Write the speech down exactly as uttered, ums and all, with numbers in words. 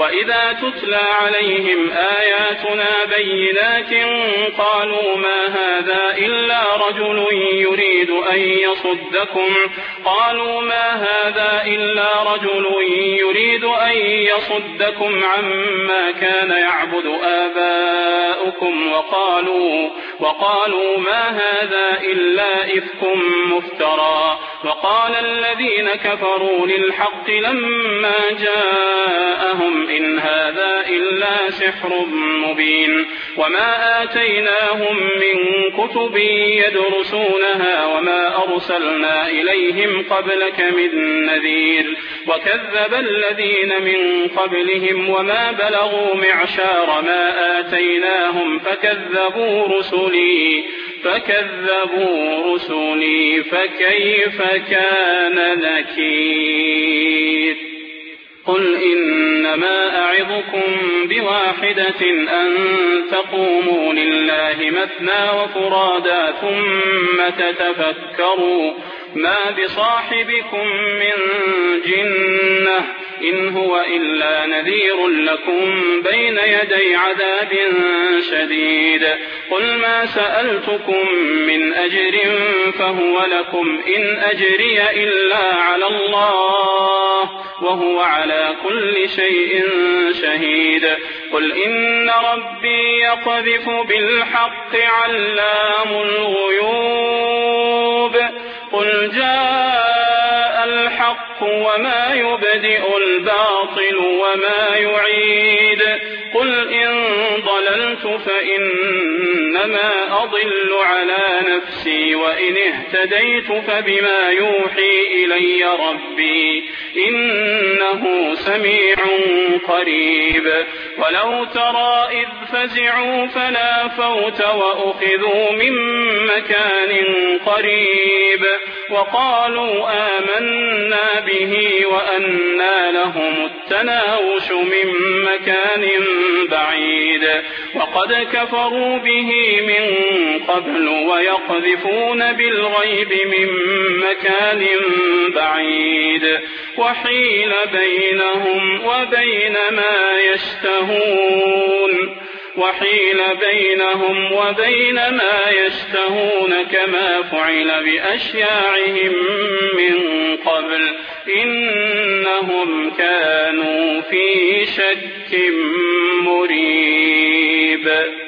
وإذا تتلى عليهم آياتنا بينات قالوا ما هذا إلا رجل يريد أن يصدكم قالوا ما هذا إلا رجل يريد أن يصدكم عما كان يعبد آباؤكم وقالوا وقالوا ما هذا إلا إفك مفترى وقال الذين كفروا للحق لما جاءهم إن هذا إلا سحر مبين وما آتيناهم من كتب يدرسونها وما أرسلنا إليهم قبلك من نذير وكذب الذين من قبلهم وما بلغوا معشار ما آتيناهم فكذبوا رسلي فكذبوا رسلي فكيف كان نكير قل إنما أعظكم بواحدة أن تقوموا لله مثنى وفرادا ثم تتفكروا ما بصاحبكم من جنة إن هو إلا نذير لكم بين يدي عذاب شديد قل ما سألتكم من أجر فهو لكم إن أجري إلا على الله وهو على كل شيء شهيد قل إن ربي يقذف بالحق علام الغيوب قل جاء الحق وما يبدئ الباطل وما يعيد قل إن ضللت فإنما أضل على نفسي وإن اهتديت فبما يوحي إلي ربي إنه سميع قريب ولو ترى إذ فزعوا فلا فوت وأخذوا من مكان قريب وقالوا آمنا به وأنى لهم التناوش من مكان بعيد وقد كفروا به من قبل ويقذفون بالغيب من مكان بعيد وحيل بينهم وبين ما يشتهون وحيل بينهم وبين ما يشتهون كما فعل بأشياعهم من قبل إنهم كانوا في شك مريب.